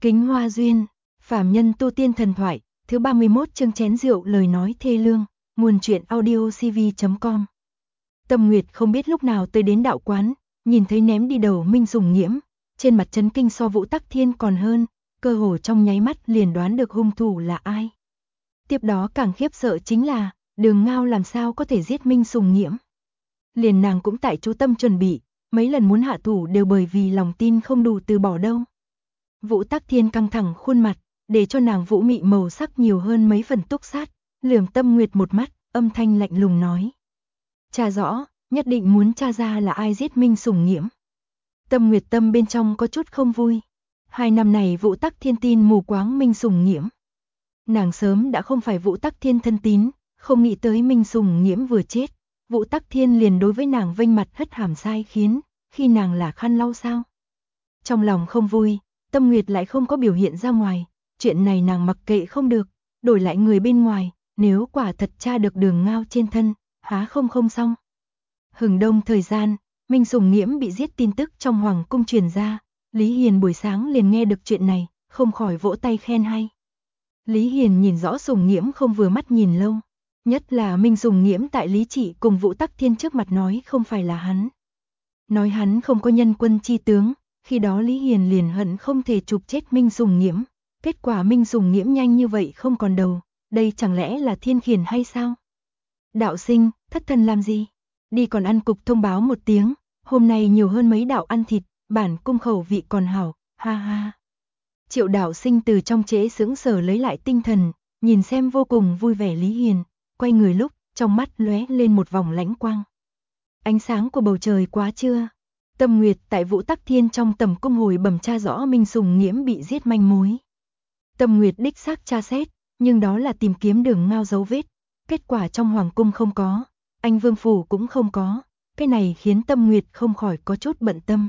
Kính Hoa Duyên, phàm nhân tu tiên thần thoại, thứ 31 chương chén rượu lời nói thê lương, nguồn truyện audiocv.com. Tâm Nguyệt không biết lúc nào tới đến đạo quán, nhìn thấy ném đi đầu Minh Sùng Nghiễm, trên mặt chấn kinh so Vũ Tắc Thiên còn hơn, cơ hồ trong nháy mắt liền đoán được hung thủ là ai. Tiếp đó càng khiếp sợ chính là, Đường Ngao làm sao có thể giết Minh Sùng Nghiễm. Liền nàng cũng tại chú tâm chuẩn bị, mấy lần muốn hạ thủ đều bởi vì lòng tin không đủ từ bỏ đâu. Vũ Tắc Thiên căng thẳng khuôn mặt, để cho nàng vũ mị màu sắc nhiều hơn mấy phần túc sát, lườm Tâm Nguyệt một mắt, âm thanh lạnh lùng nói. Tra rõ, nhất định muốn tra ra là ai giết Minh Sùng Nghiễm. Tâm Nguyệt tâm bên trong có chút không vui. 2 năm này Vũ Tắc Thiên tin mù quáng Minh Sùng Nghiễm. Nàng sớm đã không phải Vũ Tắc Thiên thân tín, không nghĩ tới Minh Sùng Nghiễm vừa chết, Vũ Tắc Thiên liền đối với nàng vênh mặt hất hàm sai khiến, khi nàng là khăn lau sao. Trong lòng không vui, Tâm Nguyệt lại không có biểu hiện ra ngoài, chuyện này nàng mặc kệ không được, đổi lại người bên ngoài, nếu quả thật tra được Đường Ngao trên thân, há không xong. Hừng đông thời gian, Minh Sùng Nghiễm bị giết tin tức trong hoàng cung truyền ra, Lý Hiền buổi sáng liền nghe được chuyện này, không khỏi vỗ tay khen hay. Lý Hiền nhìn rõ Sùng Nghiễm không vừa mắt nhìn lâu, nhất là Minh Sùng Nghiễm tại Lý Trị cùng Vũ Tắc Thiên trước mặt nói không phải là hắn. Nói hắn không có nhân quân chi tướng, khi đó Lý Hiền liền hận không thể chụp chết Minh Sùng Nghiễm, kết quả Minh Sùng Nghiễm nhanh như vậy không còn đầu, đây chẳng lẽ là thiên khiển hay sao? Đạo sinh, thất thần làm gì? Đi còn ăn cục thông báo một tiếng, hôm nay nhiều hơn mấy đạo ăn thịt, bản cung khẩu vị còn hảo, ha ha. Triệu đạo sinh từ trong trễ sững sờ lấy lại tinh thần, nhìn xem vô cùng vui vẻ Lý Hiền, quay người lúc, trong mắt lóe lên một vòng lãnh quang. Ánh sáng của bầu trời quá chưa? Tâm Nguyệt tại Vũ Tắc Thiên trong tầm cung hồi bẩm tra rõ Minh Sùng Nghiễm bị giết manh mối. Tâm Nguyệt đích xác tra xét, nhưng đó là tìm kiếm Đường Ngao dấu vết, kết quả trong hoàng cung không có, anh vương phủ cũng không có, cái này khiến Tâm Nguyệt không khỏi có chút bận tâm.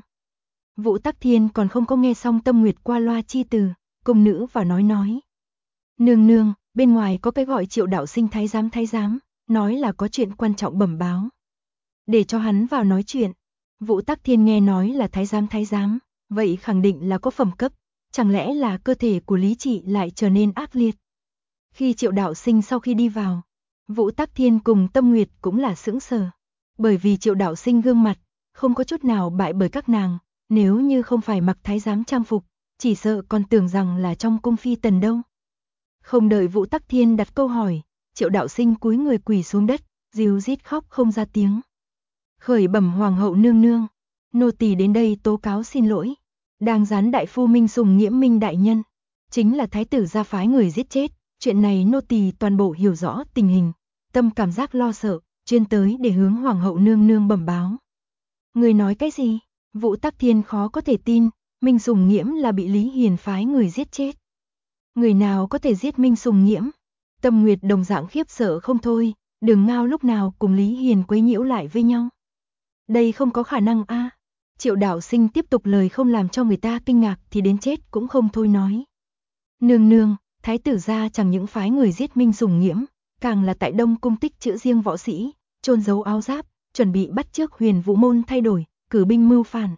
Vũ Tắc Thiên còn không có nghe xong Tâm Nguyệt qua loa chi từ, cung nữ vào nói. Nương nương, bên ngoài có cái gọi Triệu đạo sinh thái giám, nói là có chuyện quan trọng bẩm báo. Để cho hắn vào nói chuyện. Vũ Tắc Thiên nghe nói là thái giám, vậy khẳng định là có phẩm cấp, chẳng lẽ là cơ thể của Lý Trị lại trở nên ác liệt. Khi Triệu đạo sinh sau khi đi vào, Vũ Tắc Thiên cùng Tâm Nguyệt cũng là sững sờ, bởi vì Triệu đạo sinh gương mặt, không có chút nào bại bởi các nàng, nếu như không phải mặc thái giám trang phục, chỉ sợ còn tưởng rằng là trong cung phi tần đâu. Không đợi Vũ Tắc Thiên đặt câu hỏi, Triệu đạo sinh cúi người quỳ xuống đất, ríu rít khóc không ra tiếng. Khởi bẩm hoàng hậu nương nương, nô tỳ đến đây tố cáo xin lỗi. Đang gián đại phu Minh Sùng Nghiễm Minh đại nhân, chính là thái tử gia phái người giết chết, chuyện này nô tỳ toàn bộ hiểu rõ tình hình, tâm cảm giác lo sợ, chuyên tới để hướng hoàng hậu nương nương bẩm báo. Người nói cái gì? Vũ Tắc Thiên khó có thể tin, Minh Sùng Nghiễm là bị Lý Hiền phái người giết chết. Người nào có thể giết Minh Sùng Nghiễm? Tâm Nguyệt đồng dạng khiếp sợ không thôi, Đường Ngao lúc nào cùng Lý Hiền quấy nhiễu lại với nhau. Đây không có khả năng a. Triệu đạo sinh tiếp tục lời không làm cho người ta kinh ngạc thì đến chết cũng không thôi nói. Nương nương, thái tử gia chẳng những phái người giết Minh Sùng Nghiễm, càng là tại Đông cung tích trữ riêng võ sĩ, chôn giấu áo giáp, chuẩn bị bắt chước Huyền Vũ môn thay đổi, cử binh mưu phản.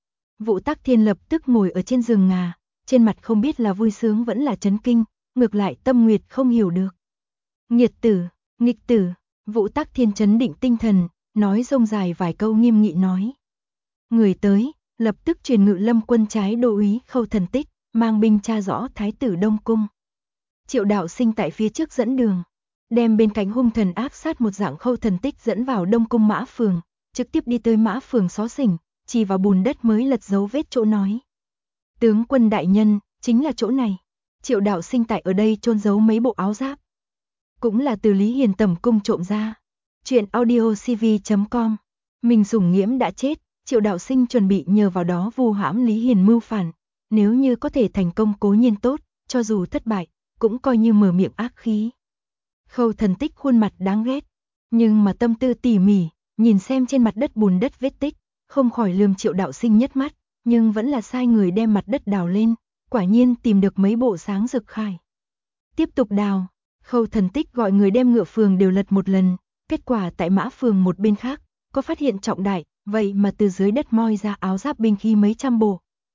Vũ Tắc Thiên lập tức ngồi ở trên giường ngà, trên mặt không biết là vui sướng vẫn là chấn kinh, ngược lại Tâm Nguyệt không hiểu được. Nghiệt tử, nghịch tử, Vũ Tắc Thiên chấn định tinh thần, nói rông dài vài câu nghiêm nghị nói. Người tới, lập tức truyền Ngự Lâm quân trái đô úy Khâu Thần Tích, mang binh tra rõ thái tử Đông cung. Triệu đạo sinh tại phía trước dẫn đường, đem bên cạnh hung thần ác sát một dạng Khâu Thần Tích dẫn vào Đông cung Mã Phường, trực tiếp đi tới Mã Phường xó xỉnh, chỉ vào bùn đất mới lật dấu vết chỗ nói. Tướng quân đại nhân, chính là chỗ này. Triệu đạo sinh tại ở đây chôn giấu mấy bộ áo giáp, cũng là từ Lý Hiền tẩm cung trộm ra. Chuyện audiocv.com. Minh Sùng Nghiễm đã chết, Triệu đạo sinh chuẩn bị nhờ vào đó vu hãm Lý Hiền mưu phản, nếu như có thể thành công cố nhiên tốt, cho dù thất bại, cũng coi như mở miệng ác khí. Khâu Thần Tích khuôn mặt đáng ghét, nhưng mà tâm tư tỉ mỉ, nhìn xem trên mặt đất bùn đất vết tích, không khỏi lườm Triệu đạo sinh nhất mắt, nhưng vẫn là sai người đem mặt đất đào lên, quả nhiên tìm được mấy bộ sáng rực khải. Tiếp tục đào, Khâu Thần Tích gọi người đem ngựa phường đều lật một lần, kết quả tại Mã Phường một bên khác, có phát hiện trọng đại, vậy mà từ dưới đất moi ra áo giáp binh khí mấy trăm bộ.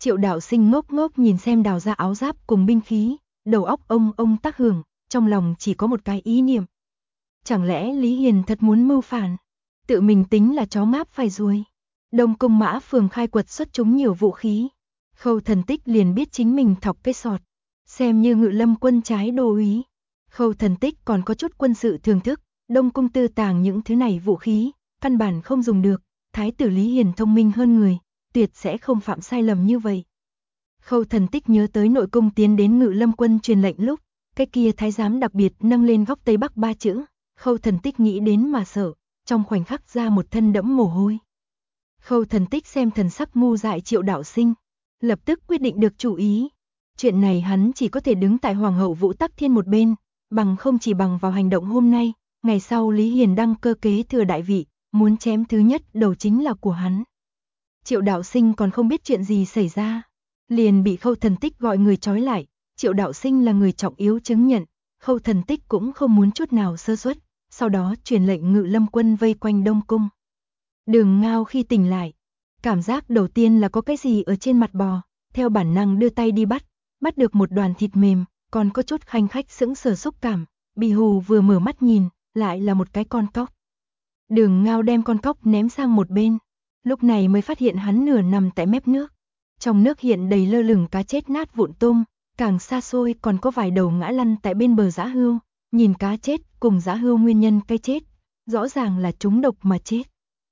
Triệu Đạo Sinh ngốc ngốc nhìn xem đào ra áo giáp cùng binh khí, đầu óc ông tác hưởng, trong lòng chỉ có một cái ý niệm. Chẳng lẽ Lý Hiền thật muốn mưu phản? Tự mình tính là chó ngáp phải ruồi. Đông Cung Mã Phường khai quật xuất chúng nhiều vũ khí. Khâu Thần Tích liền biết chính mình thọc cái sọt, xem như Ngự Lâm quân trái đô úy. Khâu Thần Tích còn có chút quân sự thưởng thức, Đông Cung tư tàng những thứ này vũ khí, căn bản không dùng được. Thái tử Lý Hiền thông minh hơn người, tuyệt sẽ không phạm sai lầm như vậy. Khâu Thần Tích nhớ tới nội cung tiến đến Ngự Lâm quân truyền lệnh lúc, cái kia thái giám đặc biệt nâng lên góc Tây Bắc 3 chữ, Khâu Thần Tích nghĩ đến mà sợ, trong khoảnh khắc ra một thân đẫm mồ hôi. Khâu Thần Tích xem thần sắc ngu dại Triệu Đạo Sinh, lập tức quyết định được chủ ý. Chuyện này hắn chỉ có thể đứng tại Hoàng hậu Vũ Tắc Thiên một bên, bằng không chỉ bằng vào hành động hôm nay, ngày sau Lý Hiền đăng cơ kế thừa đại vị, muốn chém thứ nhất đầu chính là của hắn. Triệu Đạo Sinh còn không biết chuyện gì xảy ra, liền bị Khâu Thần Tích gọi người trói lại. Triệu Đạo Sinh là người trọng yếu chứng nhận, Khâu Thần Tích cũng không muốn chút nào sơ suất, sau đó truyền lệnh Ngự Lâm quân vây quanh Đông Cung. Đường Ngao khi tỉnh lại, cảm giác đầu tiên là có cái gì ở trên mặt bò, theo bản năng đưa tay đi bắt được một đoàn thịt mềm, còn có chút khanh khách sững sờ xúc cảm, Bì Hù vừa mở mắt nhìn, lại là một cái con cóc. Đường Ngao đem con cóc ném sang một bên, lúc này mới phát hiện hắn nửa nằm tại mép nước. Trong nước hiện đầy lơ lửng cá chết nát vụn tôm, càng xa xôi còn có vài đầu ngã lăn tại bên bờ dã hươu, nhìn cá chết cùng dã hươu nguyên nhân cái chết, rõ ràng là trúng độc mà chết.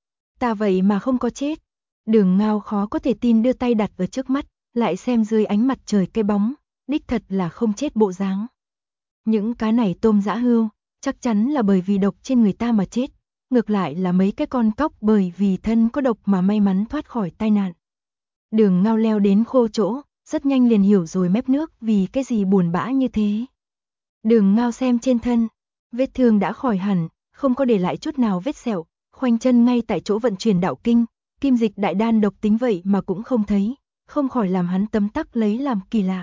Ta vậy mà không có chết. Đường Ngao khó có thể tin đưa tay đặt ở trước mắt, lại xem dưới ánh mặt trời cái bóng, đích thật là không chết bộ dáng. Những cá này tôm dã hươu, chắc chắn là bởi vì độc trên người ta mà chết, ngược lại là mấy cái con cóc bởi vì thân có độc mà may mắn thoát khỏi tai nạn. Đường Ngao leo đến khô chỗ, rất nhanh liền hiểu rồi mép nước vì cái gì buồn bã như thế. Đường Ngao xem trên thân, vết thương đã khỏi hẳn, không có để lại chút nào vết sẹo, khoanh chân ngay tại chỗ vận chuyển đạo kinh, kim dịch đại đan độc tính vậy mà cũng không thấy, không khỏi làm hắn tấm tắc lấy làm kỳ lạ.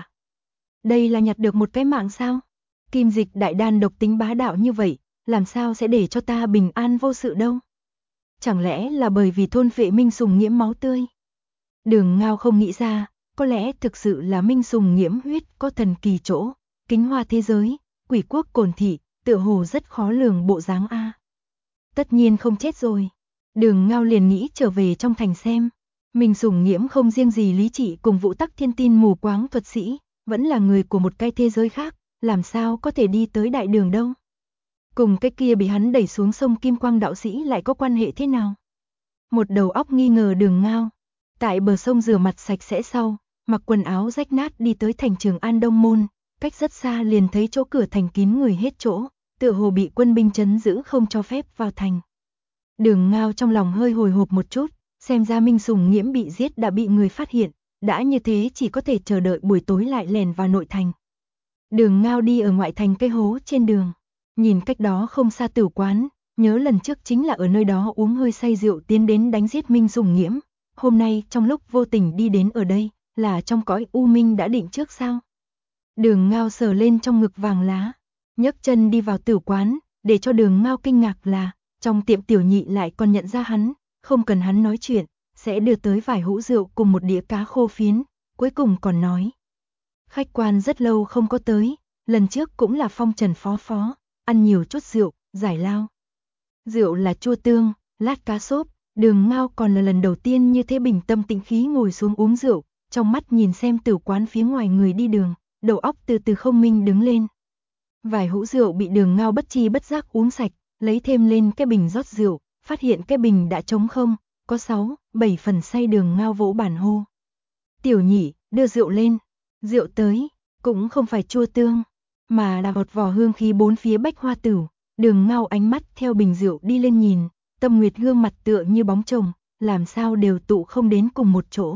Đây là nhặt được một cái mạng sao? Kim dịch đại đan độc tính bá đạo như vậy, làm sao sẽ để cho ta bình an vô sự đâu? Chẳng lẽ là bởi vì thôn phệ Minh Sùng nhiễm máu tươi? Đường Ngao không nghĩ ra, có lẽ thực sự là Minh Sùng nhiễm huyết có thần kỳ chỗ, kính hoa thế giới, quỷ quốc cồn thị, tựa hồ rất khó lường bộ dáng a. Tất nhiên không chết rồi. Đường Ngao liền nghĩ trở về trong thành xem. Minh Sùng nhiễm không riêng gì Lý Trị cùng Vũ Tắc Thiên tin mù quáng thuật sĩ, vẫn là người của một cái thế giới khác, làm sao có thể đi tới đại đường đâu. Cùng cái kia bị hắn đẩy xuống sông Kim Quang đạo sĩ lại có quan hệ thế nào? Một đầu óc nghi ngờ Đường Ngao. Tại bờ sông rửa mặt sạch sẽ sau, mặc quần áo rách nát đi tới thành Trường An Đông Môn, cách rất xa liền thấy chỗ cửa thành kín người hết chỗ, tựa hồ bị quân binh trấn giữ không cho phép vào thành. Đường Ngao trong lòng hơi hồi hộp một chút, xem ra Minh Sùng nhiễm bị giết đã bị người phát hiện, đã như thế chỉ có thể chờ đợi buổi tối lại lèn vào nội thành. Đường Ngao đi ở ngoại thành cây hố trên đường, nhìn cách đó không xa tử quán, nhớ lần trước chính là ở nơi đó uống hơi say rượu tiến đến đánh giết Minh Sùng nhiễm. Hôm nay trong lúc vô tình đi đến ở đây, là trong cõi u minh đã định trước sao? Đường Ngao sờ lên trong ngực vàng lá, nhấc chân đi vào tử quán, để cho Đường Ngao kinh ngạc là, trong tiệm tiểu nhị lại còn nhận ra hắn, không cần hắn nói chuyện, sẽ đưa tới vài hũ rượu cùng một đĩa cá khô phiến, cuối cùng còn nói. Khách quan rất lâu không có tới, lần trước cũng là phong trần phó, ăn nhiều chút rượu, giải lao. Rượu là chua tương, lát cá xốp. Đường Ngao còn là lần đầu tiên như thế bình tâm tĩnh khí ngồi xuống uống rượu, trong mắt nhìn xem tử quán phía ngoài người đi đường, đầu óc từ từ không minh đứng lên. Vài hũ rượu bị Đường Ngao bất chi bất giác uống sạch, lấy thêm lên cái bình rót rượu, phát hiện cái bình đã trống không, có 6, 7 phần say. Đường Ngao vỗ bàn hô. Tiểu nhị, đưa rượu lên. Rượu tới, cũng không phải chua tương, mà là một vỏ hương khí bốn phía bách hoa tửu. Đường Ngao ánh mắt theo bình rượu đi lên nhìn. Tâm Nguyệt gương mặt tựa như bóng chồng, làm sao đều tụ không đến cùng một chỗ.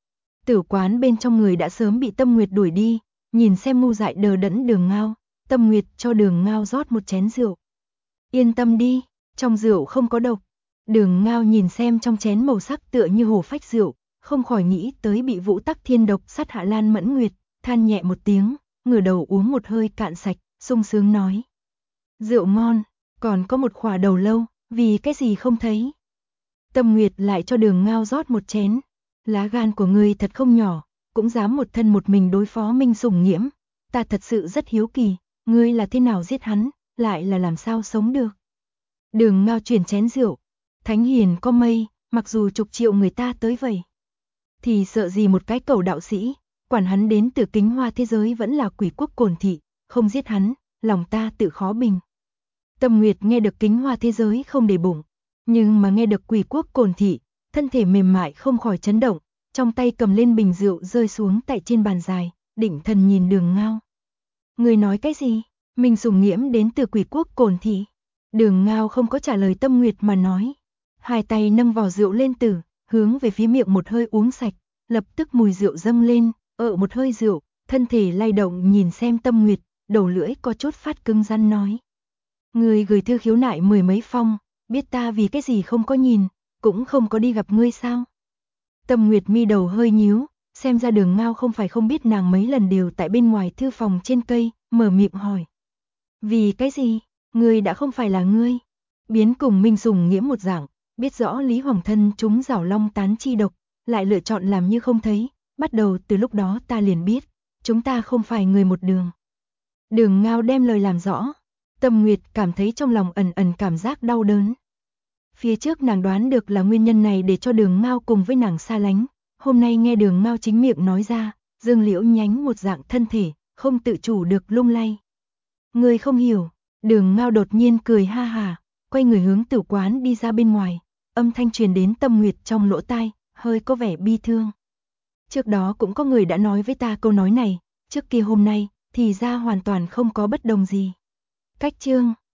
Tử quán bên trong người đã sớm bị Tâm Nguyệt đuổi đi, nhìn xem ngu dại đờ đẫn Đường Ngao, Tâm Nguyệt cho Đường Ngao rót một chén rượu. Yên tâm đi, trong rượu không có độc. Đường Ngao nhìn xem trong chén màu sắc tựa như hồ phách rượu, không khỏi nghĩ tới bị Vũ Tắc Thiên độc sát hạ Lan Mẫn Nguyệt, than nhẹ một tiếng, ngửa đầu uống một hơi cạn sạch, sung sướng nói. Rượu ngon, còn có một khỏa đầu lâu. Vì cái gì không thấy? Tâm Nguyệt lại cho Đường Ngao rót một chén. Lá gan của ngươi thật không nhỏ, cũng dám một thân một mình đối phó Minh Sủng Nghiễm. Ta thật sự rất hiếu kỳ, ngươi là thế nào giết hắn, lại là làm sao sống được. Đường Ngao chuyển chén rượu, thánh hiền có mây, mặc dù chục triệu người ta tới vậy, thì sợ gì một cái cẩu đạo sĩ, quản hắn đến từ Kính Hoa thế giới vẫn là quỷ quốc Cổn Thị, không giết hắn, lòng ta tự khó bình. Tâm Nguyệt nghe được Kính Hoa thế giới không để bụng, nhưng mà nghe được quỷ quốc Cổn Thị, thân thể mềm mại không khỏi chấn động, trong tay cầm lên bình rượu rơi xuống tại trên bàn dài, định thần nhìn Đường Ngao. Người nói cái gì? Minh Sủng Nghiễm đến từ quỷ quốc Cổn Thị. Đường Ngao không có trả lời Tâm Nguyệt mà nói. Hai tay nâng vò rượu lên từ, hướng về phía miệng một hơi uống sạch, lập tức mùi rượu dâng lên, một hơi rượu, thân thể lay động nhìn xem Tâm Nguyệt, đầu lưỡi có chút phát cứng rắn nói. Người gửi thư khiếu nại 10 mấy phong, biết ta vì cái gì không có nhìn, cũng không có đi gặp ngươi sao? Tâm Nguyệt mi đầu hơi nhíu, xem ra Đường Ngao không phải không biết nàng mấy lần đều tại bên ngoài thư phòng trên cây, mở miệng hỏi. Vì cái gì? Ngươi đã không phải là ngươi. Biến cùng Minh Sủng Nghiễm một dạng, biết rõ Lý Hoàng Thân chúng giảo long tán chi độc, lại lựa chọn làm như không thấy, bắt đầu từ lúc đó ta liền biết, chúng ta không phải người một đường. Đường Ngao đem lời làm rõ, Tâm Nguyệt cảm thấy trong lòng ẩn ẩn cảm giác đau đớn. Phía trước nàng đoán được là nguyên nhân này để cho Đường Ngao cùng với nàng xa lánh, hôm nay nghe Đường Ngao chính miệng nói ra, Dương Liễu nhánh một dạng thân thể, không tự chủ được lung lay. Người không hiểu, Đường Ngao đột nhiên cười ha hà, quay người hướng tử quán đi ra bên ngoài, âm thanh truyền đến Tâm Nguyệt trong lỗ tai, hơi có vẻ bi thương. Trước đó cũng có người đã nói với ta câu nói này, trước kia hôm nay, thì ra hoàn toàn không có bất đồng gì. Cách chương